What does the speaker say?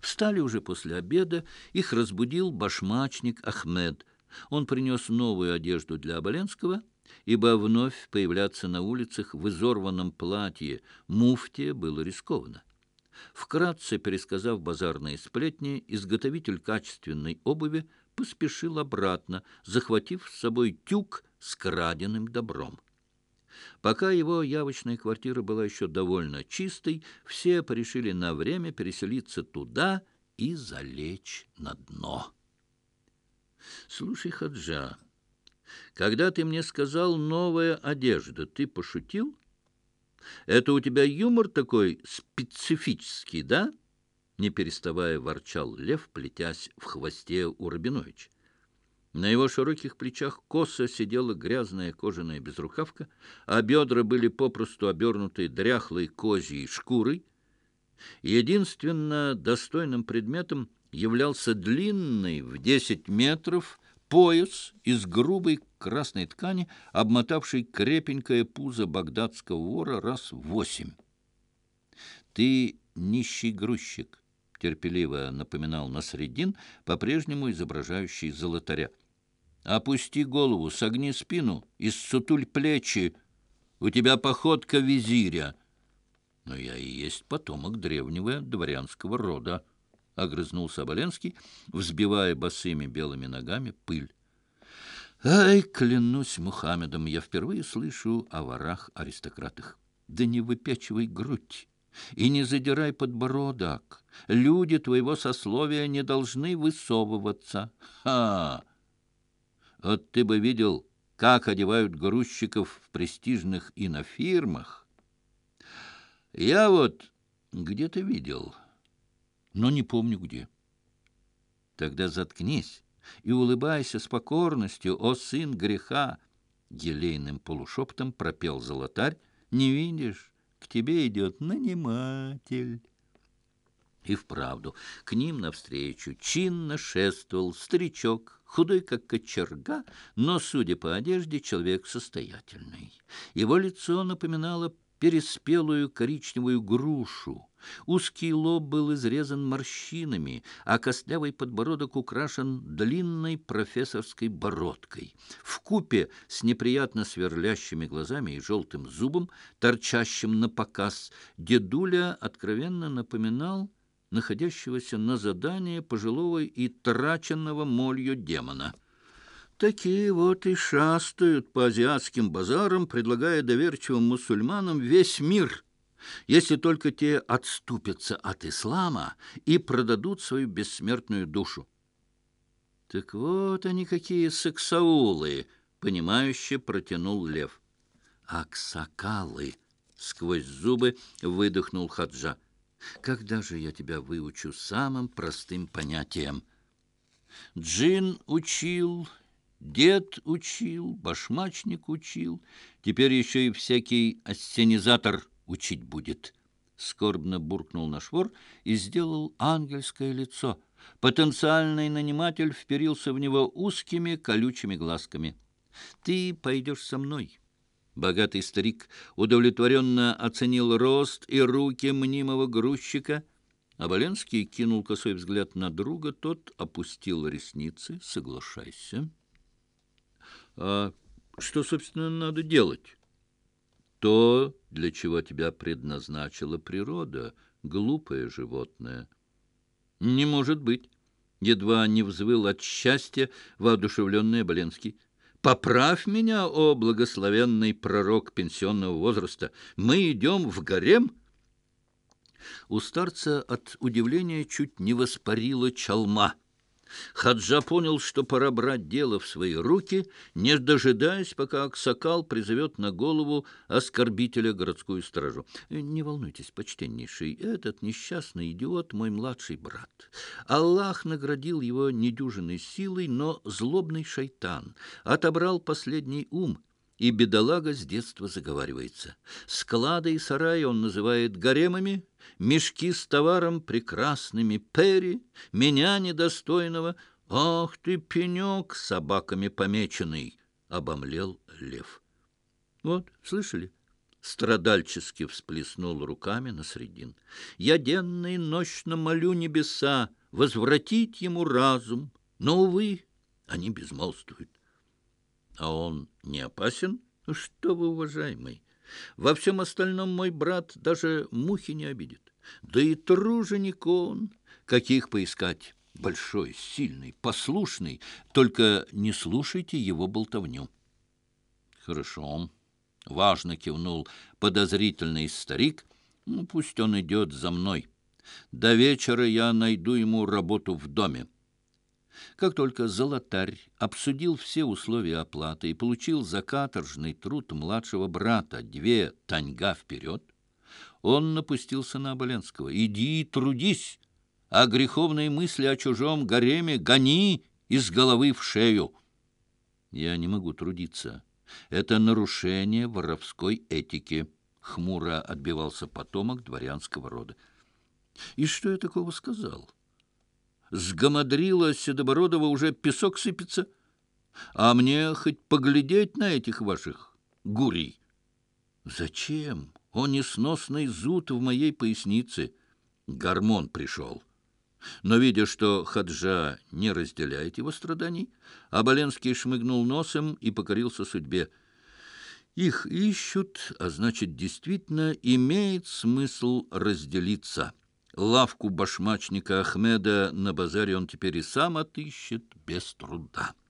Встали уже после обеда, их разбудил башмачник Ахмед. Он принес новую одежду для Оболенского, ибо вновь появляться на улицах в изорванном платье муфтия было рискованно. Вкратце пересказав базарные сплетни, изготовитель качественной обуви поспешил обратно, захватив с собой тюк с краденым добром. Пока его явочная квартира была еще довольно чистой, все порешили на время переселиться туда и залечь на дно. «Слушай, Хаджа, когда ты мне сказал «новая одежда», ты пошутил? Это у тебя юмор такой специфический, да?» Не переставая ворчал Лев, плетясь в хвосте у Рабиновича. На его широких плечах косо сидела грязная кожаная безрукавка, а бедра были попросту обернуты дряхлой козьей шкурой. Единственно достойным предметом являлся длинный в 10 метров пояс из грубой красной ткани, обмотавший крепенькое пузо багдадского вора раз в 8. «Ты нищий грузчик», — терпеливо напоминал Насреддин, по-прежнему изображающий золотаря. «Опусти голову, согни спину и ссутуль плечи. У тебя походка визиря». «Но я и есть потомок древнего дворянского рода», — огрызнулся Оболенский, взбивая босыми белыми ногами пыль. «Ай, клянусь Мухаммедом, я впервые слышу о ворах-аристократах. Да не выпячивай грудь и не задирай подбородок. Люди твоего сословия не должны высовываться. Ха! Вот ты бы видел, как одевают грузчиков в престижных инофирмах. Я вот где-то видел, но не помню где». «Тогда заткнись и улыбайся с покорностью, о сын греха!» Елейным полушепотом пропел золотарь. «Не видишь, к тебе идет наниматель». И вправду, к ним навстречу чинно шествовал старичок, худой как кочерга, но, судя по одежде, человек состоятельный. Его лицо напоминало переспелую коричневую грушу. Узкий лоб был изрезан морщинами, а костлявый подбородок украшен длинной профессорской бородкой. Вкупе с неприятно сверлящими глазами и желтым зубом, торчащим напоказ, дедуля откровенно напоминал находящегося на задании пожилого и траченного молью демона. Такие вот и шастают по азиатским базарам, предлагая доверчивым мусульманам весь мир, если только те отступятся от ислама и продадут свою бессмертную душу. Так вот они какие саксаулы, понимающе протянул Лев. Аксакалы, сквозь зубы выдохнул Хаджа. Когда же я тебя выучу самым простым понятиям? Джин учил, дед учил, башмачник учил, теперь еще и всякий ассенизатор учить будет. Скорбно буркнул наш вор и сделал ангельское лицо. Потенциальный наниматель вперился в него узкими колючими глазками. «Ты пойдешь со мной». Богатый старик удовлетворенно оценил рост и руки мнимого грузчика. Оболенский кинул косой взгляд на друга, тот опустил ресницы. «Соглашайся». «А что, собственно, надо делать?» «То, для чего тебя предназначила природа, глупое животное». «Не может быть!» — едва не взвыл от счастья воодушевленный Оболенский. «Поправь меня, о благословенный пророк пенсионного возраста! Мы идем в гарем!» У старца от удивления чуть не воспарила чалма. Хаджа понял, что пора брать дело в свои руки, не дожидаясь, пока аксакал призовет на голову оскорбителя городскую стражу. «Не волнуйтесь, почтеннейший, этот несчастный идиот — мой младший брат. Аллах наградил его недюжинной силой, но злобный шайтан отобрал последний ум, и бедолага с детства заговаривается. Склады и сараи он называет гаремами, мешки с товаром прекрасными пери, меня недостойного. Ах ты, пенек, собаками помеченный!» — обомлел Лев. «Вот, слышали? страдальчески всплеснул руками Насреддин. «Я денно и нощно молю небеса возвратить ему разум, но, увы, они безмолвствуют». «А он не опасен? Что вы, уважаемый, во всем остальном мой брат даже мухи не обидит. Да и труженик он, каких поискать, большой, сильный, послушный, только не слушайте его болтовню». «Хорошо». Важно кивнул подозрительный старик. «Ну, пусть он идет за мной. До вечера я найду ему работу в доме». Как только золотарь обсудил все условия оплаты и получил за каторжный труд младшего брата 2 таньга вперед, он напустился на Оболенского. «Иди трудись, а греховные мысли о чужом гареме гони из головы в шею». «Я не могу трудиться. Это нарушение воровской этики», — хмуро отбивался потомок дворянского рода. «И что я такого сказал? С гамадрила Седобородова уже песок сыпется, а мне хоть поглядеть на этих ваших гурий. Зачем? Он несносный зуд в моей пояснице. Гормон пришел». Но, видя, что Хаджа не разделяет его страданий, Оболенский шмыгнул носом и покорился судьбе. Их ищут, а значит, действительно имеет смысл разделиться. Лавку башмачника Ахмеда на базаре он теперь и сам отыщет без труда.